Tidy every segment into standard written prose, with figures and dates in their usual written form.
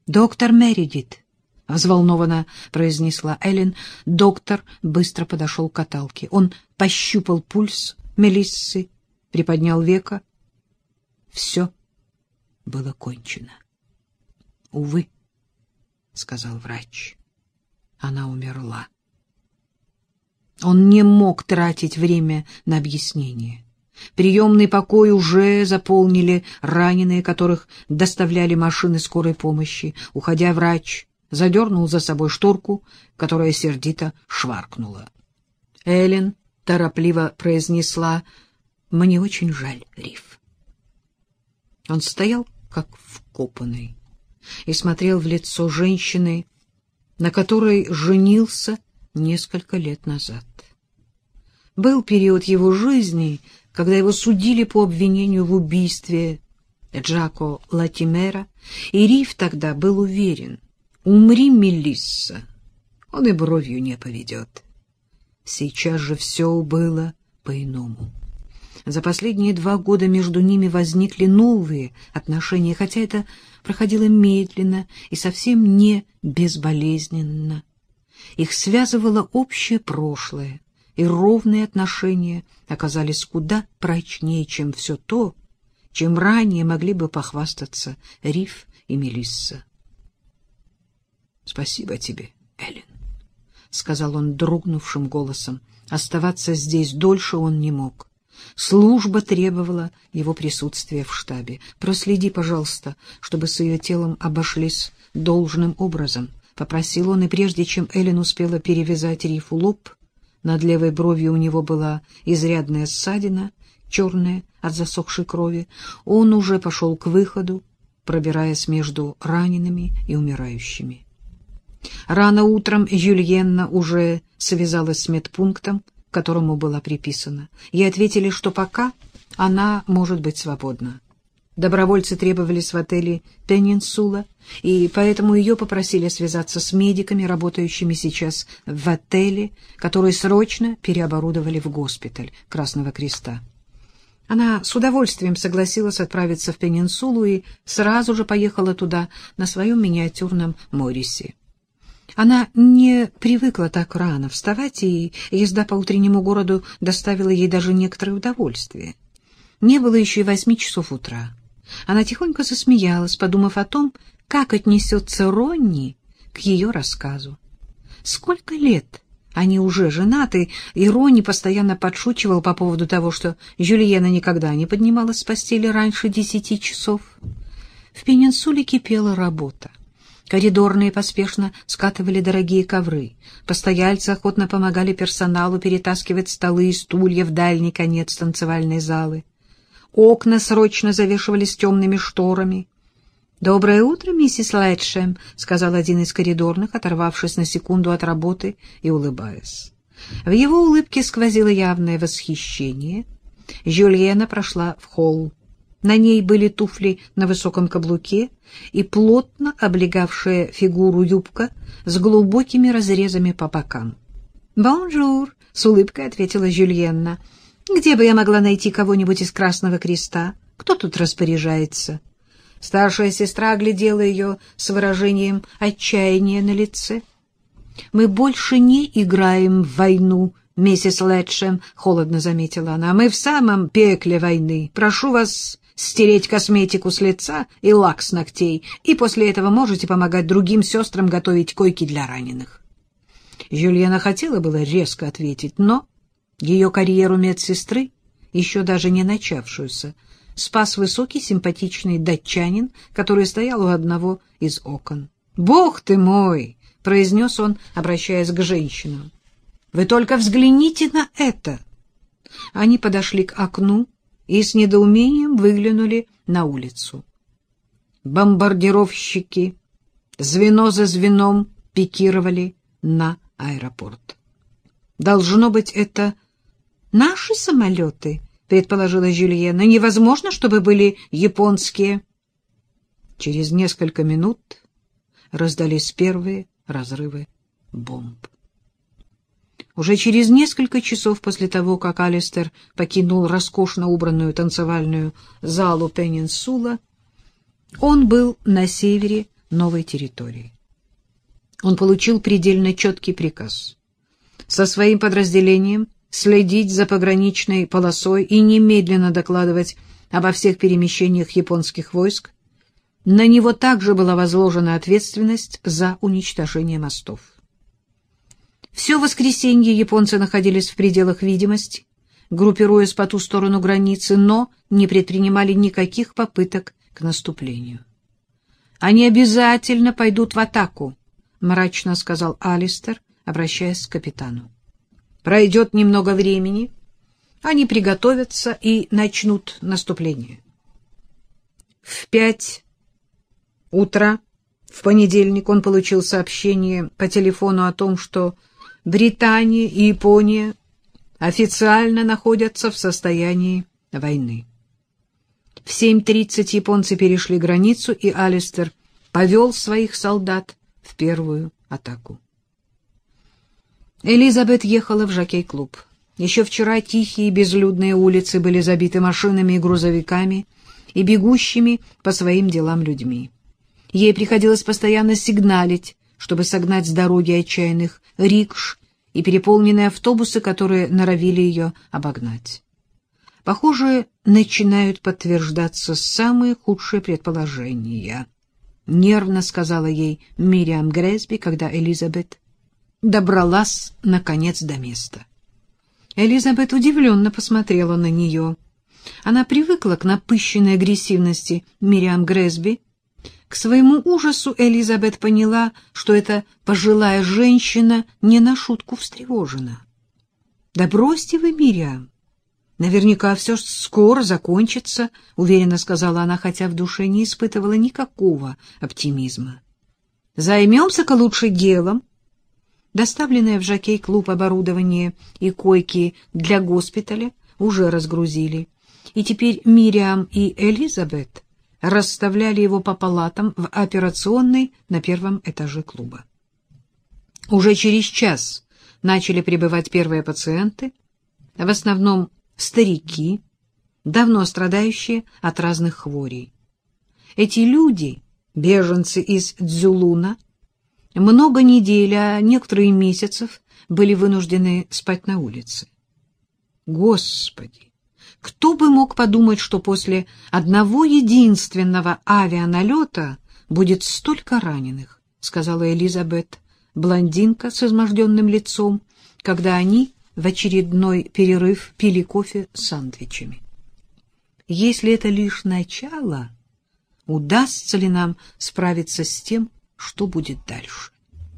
«Доктор Мередит», — взволнованно произнесла Эллен. Доктор быстро подошел к каталке. Он пощупал пульс Мелиссы, приподнял веко. Все было кончено. «Увы», — сказал врач, — «она умерла». Он не мог тратить время на объяснение. Приемный покой уже заполнили раненые, которых доставляли машины скорой помощи. Уходя, врач задернул за собой шторку, которая сердито шваркнула. Эллен торопливо произнесла: «Мне очень жаль, Риф». Он стоял как вкопанный и смотрел в лицо женщины, на которой женился несколько лет назад. Был период его жизни, когда его судили по обвинению в убийстве Джако Латимера, и Риф тогда был уверен: умри, Мелисса, он и бровью не поведет. Сейчас же все было по-иному. За последние 2 года между ними возникли новые отношения, хотя это проходило медленно и совсем не безболезненно. Их связывало общее прошлое, и ровные отношения оказались куда прочнее, чем все то, чем ранее могли бы похвастаться Риф и Мелисса. «Спасибо тебе, Эллен», — сказал он дрогнувшим голосом. Оставаться здесь дольше он не мог. Служба требовала его присутствия в штабе. «Проследи, пожалуйста, чтобы с ее телом обошлись должным образом», — попросил он, и прежде чем Эллен успела перевязать Рифу лоб, над левой бровью у него была изрядная ссадина, черная от засохшей крови. Он уже пошел к выходу, пробираясь между ранеными и умирающими. Рано утром Жюльенна уже связалась с медпунктом, к которому была приписана. Ей ответили, что пока она может быть свободна. Добровольцы требовались в отеле «Пенинсула», и поэтому ее попросили связаться с медиками, работающими сейчас в отеле, который срочно переоборудовали в госпиталь Красного Креста. Она с удовольствием согласилась отправиться в Пенинсулу и сразу же поехала туда на своем миниатюрном Моррисе. Она не привыкла так рано вставать, и езда по утреннему городу доставила ей даже некоторое удовольствие. Не было еще и 8 часов утра. Она тихонько засмеялась, подумав о том, как отнесется Ронни к ее рассказу. Сколько лет они уже женаты, и Ронни постоянно подшучивал по поводу того, что Жюльена никогда не поднималась с постели раньше 10 часов. В Пенинсуле кипела работа. Коридорные поспешно скатывали дорогие ковры. Постояльцы охотно помогали персоналу перетаскивать столы и стулья в дальний конец танцевальной залы. Окна срочно завешивались темными шторами. «Доброе утро, миссис Лэтшем», — сказал один из коридорных, оторвавшись на секунду от работы и улыбаясь. В его улыбке сквозило явное восхищение. Жюльена прошла в холл. На ней были туфли на высоком каблуке и плотно облегавшая фигуру юбка с глубокими разрезами по бокам. «Бонжур», — с улыбкой ответила Жюльенна. «Где бы я могла найти кого-нибудь из Красного Креста? Кто тут распоряжается?» Старшая сестра оглядела ее с выражением отчаяния на лице. «Мы больше не играем в войну, миссис Лэтшем», — холодно заметила она. «Мы в самом пекле войны. Прошу вас стереть косметику с лица и лак с ногтей, и после этого можете помогать другим сестрам готовить койки для раненых». Жюльена хотела было резко ответить, но ее карьеру медсестры, еще даже не начавшуюся, спас высокий симпатичный датчанин, который стоял у одного из окон. «Бог ты мой!» — произнес он, обращаясь к женщинам. «Вы только взгляните на это!» Они подошли к окну и с недоумением выглянули на улицу. Бомбардировщики звено за звеном пикировали на аэропорт. «Должно быть, это наши самолеты», — предположила Жюльена. «Невозможно, чтобы были японские». Через несколько минут раздались первые разрывы бомб. Уже через несколько часов после того, как Алистер покинул роскошно убранную танцевальную залу Пенинсула, он был на севере новой территории. Он получил предельно четкий приказ со своим подразделением следить за пограничной полосой и немедленно докладывать обо всех перемещениях японских войск. На него также была возложена ответственность за уничтожение мостов. Все воскресенье японцы находились в пределах видимости, группируясь по ту сторону границы, но не предпринимали никаких попыток к наступлению. «Они обязательно пойдут в атаку», — мрачно сказал Алистер, обращаясь к капитану. «Пройдет немного времени, они приготовятся и начнут наступление». В 5 утра в понедельник он получил сообщение по телефону о том, что Британия и Япония официально находятся в состоянии войны. В 7:30 японцы перешли границу, и Алистер повел своих солдат в первую атаку. Элизабет ехала в жокей-клуб. Еще вчера тихие безлюдные улицы были забиты машинами и грузовиками и бегущими по своим делам людьми. Ей приходилось постоянно сигналить, чтобы согнать с дороги отчаянных рикш и переполненные автобусы, которые норовили ее обогнать. Похоже, начинают подтверждаться самые худшие предположения, — нервно сказала ей Мириам Грэсби, когда Элизабет добралась, наконец, до места. Элизабет удивленно посмотрела на нее. Она привыкла к напыщенной агрессивности Мириам Грэсби. К своему ужасу Элизабет поняла, что эта пожилая женщина не на шутку встревожена. — Да бросьте вы, Мириам, наверняка все скоро закончится, — уверенно сказала она, хотя в душе не испытывала никакого оптимизма. — Займемся-ка лучше делом. Доставленное в жокей-клуб оборудование и койки для госпиталя уже разгрузили, и теперь Мириам и Элизабет расставляли его по палатам в операционной на первом этаже клуба. Уже через час начали прибывать первые пациенты, в основном старики, давно страдающие от разных хворей. Эти люди, беженцы из Цзулуна, много недель, а некоторые месяцев были вынуждены спать на улице. Господи! Кто бы мог подумать, что после одного единственного авианалета будет столько раненых, — сказала Элизабет, блондинка с изможденным лицом, когда они в очередной перерыв пили кофе с сандвичами. Если это лишь начало, удастся ли нам справиться с тем, что будет дальше?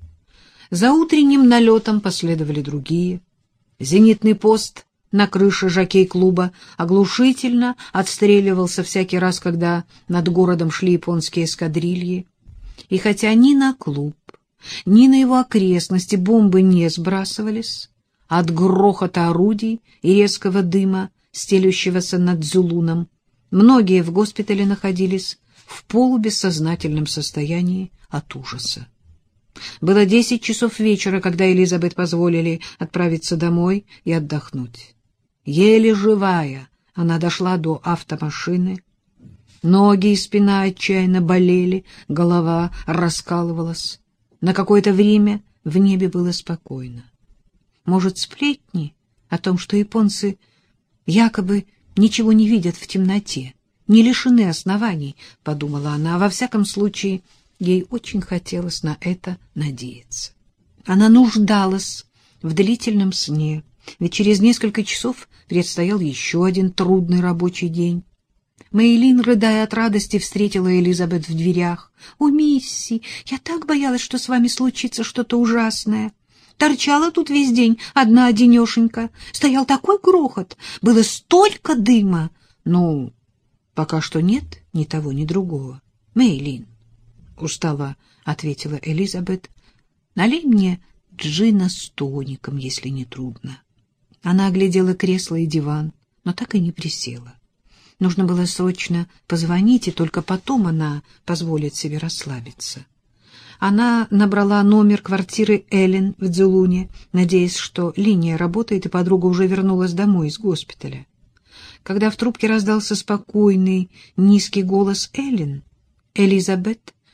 За утренним налетом последовали другие. Зенитный пост на крыше жокей-клуба оглушительно отстреливался всякий раз, когда над городом шли японские эскадрильи. И хотя ни на клуб, ни на его окрестности бомбы не сбрасывались, от грохота орудий и резкого дыма, стелющегося над Цзулуном, многие в госпитале находились в полубессознательном состоянии от ужаса. Было 10 часов вечера, когда Элизабет позволили отправиться домой и отдохнуть. Еле живая, она дошла до автомашины. Ноги и спина отчаянно болели, голова раскалывалась. На какое-то время в небе было спокойно. Может, сплетни о том, что японцы якобы ничего не видят в темноте, не лишены оснований, — подумала она. Во всяком случае, ей очень хотелось на это надеяться. Она нуждалась в длительном сне, ведь через несколько часов предстоял еще один трудный рабочий день. Мэйлин, рыдая от радости, встретила Элизабет в дверях. — О, мисси, я так боялась, что с вами случится что-то ужасное. Торчала тут весь день, одна-одинешенька. Стоял такой грохот, было столько дыма. Ну, пока что нет ни того, ни другого. Мэйлин, — устало ответила Элизабет, — налей мне джина с тоником, если не трудно. Она оглядела кресло и диван, но так и не присела. Нужно было срочно позвонить, и только потом она позволит себе расслабиться. Она набрала номер квартиры Эллен в Цзулуне, надеясь, что линия работает, и подруга уже вернулась домой из госпиталя. Когда в трубке раздался спокойный, низкий голос Эллен, Элизабет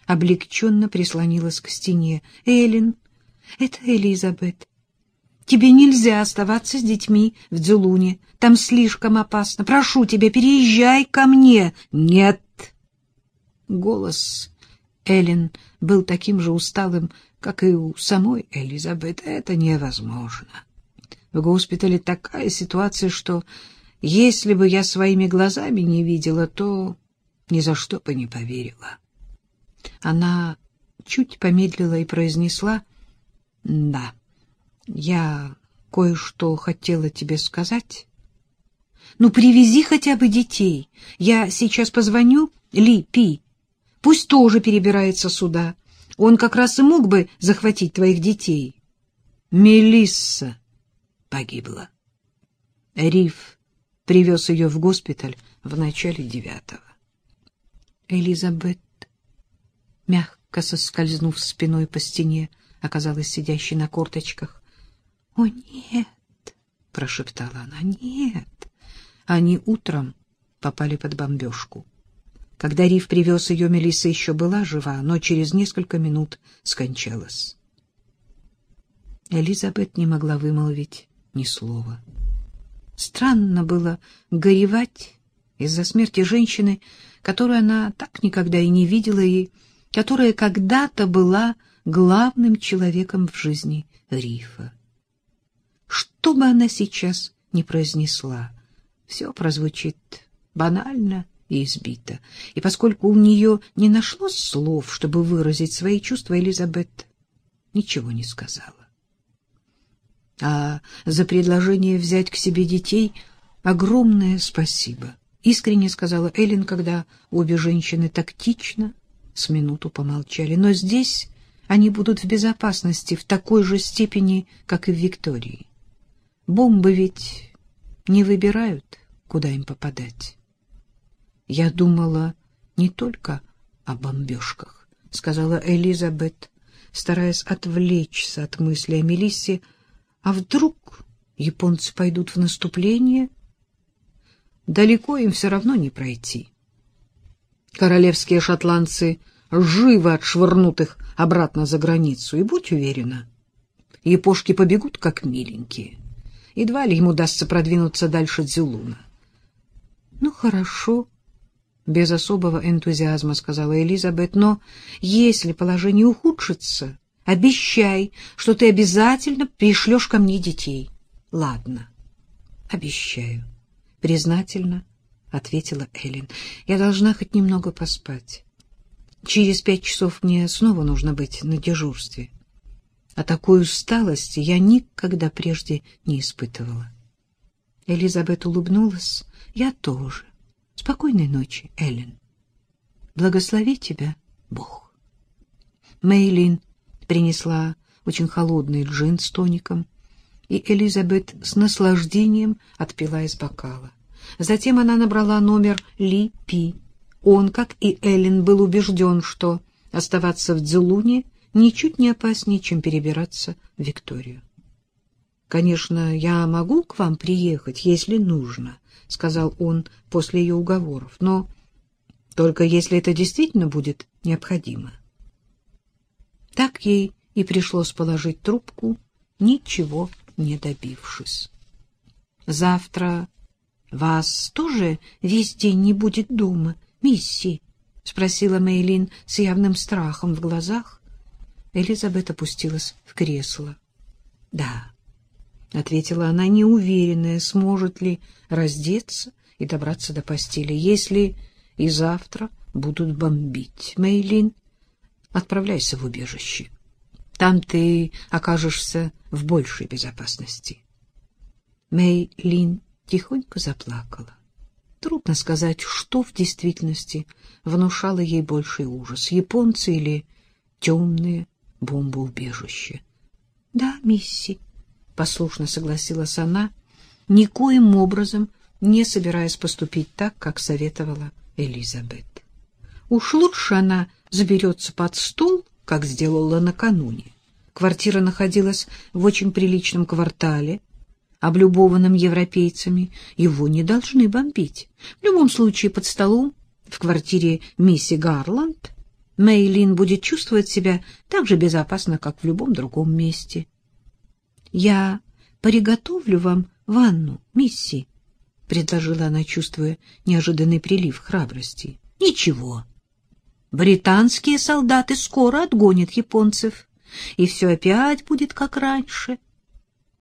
облегченно прислонилась к стене. — Эллен, это Элизабет. Тебе нельзя оставаться с детьми в Дзулуне. Там слишком опасно. Прошу тебя, переезжай ко мне. — Нет. Голос Эллен был таким же усталым, как и у самой Элизабет. Это невозможно. В госпитале такая ситуация, что если бы я своими глазами не видела, то ни за что бы не поверила. Она чуть помедлила и произнесла: — Да, я кое-что хотела тебе сказать. Ну, привези хотя бы детей. Я сейчас позвоню Ли Пи. Пусть тоже перебирается сюда. Он как раз и мог бы захватить твоих детей. Мелисса погибла. Риф привез ее в госпиталь в начале 9-го. Элизабет, мягко соскользнув спиной по стене, оказалась сидящей на корточках. — О, нет! — прошептала она. — Нет! Они утром попали под бомбежку. Когда Риф привез ее, Мелисса еще была жива, но через несколько минут скончалась. Элизабет не могла вымолвить ни слова. Странно было горевать из-за смерти женщины, которую она так никогда и не видела, и которая когда-то была главным человеком в жизни Рифа. Что бы она сейчас ни произнесла, все прозвучит банально и избито. И поскольку у нее не нашлось слов, чтобы выразить свои чувства, Элизабет ничего не сказала. А за предложение взять к себе детей огромное спасибо, искренне сказала Эллен, когда обе женщины тактично с минуту помолчали. Но здесь они будут в безопасности в такой же степени, как и в Виктории. Бомбы ведь не выбирают, куда им попадать. Я думала не только о бомбежках, сказала Элизабет, стараясь отвлечься от мысли о Мелиссе. А вдруг японцы пойдут в наступление? Далеко им все равно не пройти. Королевские шотландцы живо отшвырнут их обратно за границу, и будь уверена, япошки побегут как миленькие. Едва ли им удастся продвинуться дальше Дзулуна. — Ну, хорошо, — без особого энтузиазма сказала Элизабет, — но если положение ухудшится, обещай, что ты обязательно пришлешь ко мне детей. — Ладно, обещаю, — признательно ответила Эллен. — Я должна хоть немного поспать. Через 5 часов мне снова нужно быть на дежурстве. А такой усталости я никогда прежде не испытывала. Элизабет улыбнулась. — Я тоже. Спокойной ночи, Эллен. Благослови тебя Бог. Мэйлин принесла очень холодный джин с тоником, и Элизабет с наслаждением отпила из бокала. Затем она набрала номер Ли Пи. Он, как и Эллен, был убежден, что оставаться в Дзулуне ничуть не опаснее, чем перебираться в Викторию. — Конечно, я могу к вам приехать, если нужно, — сказал он после ее уговоров, — но только если это действительно будет необходимо. Так ей и пришлось положить трубку, ничего не добившись. — Завтра вас тоже весь день не будет дома, мисси? — спросила Мэйлин с явным страхом в глазах. Элизабет опустилась в кресло. — Да, — ответила она, неуверенная, сможет ли раздеться и добраться до постели, если и завтра будут бомбить. Мэйлин, отправляйся в убежище. Там ты окажешься в большей безопасности. Мэйлин тихонько заплакала. Трудно сказать, что в действительности внушало ей больший ужас — японцы или темные бомбоубежища. — Да, мисси, — послушно согласилась она, никоим образом не собираясь поступить так, как советовала Элизабет. Уж лучше она заберется под стол, как сделала накануне. Квартира находилась в очень приличном квартале, облюбованном европейцами. Его не должны бомбить. В любом случае, под столом в квартире мисси Гарланд Мэйлин будет чувствовать себя так же безопасно, как в любом другом месте. — Я приготовлю вам ванну, мисси, — предложила она, чувствуя неожиданный прилив храбрости. — Ничего. Британские солдаты скоро отгонят японцев, и все опять будет как раньше.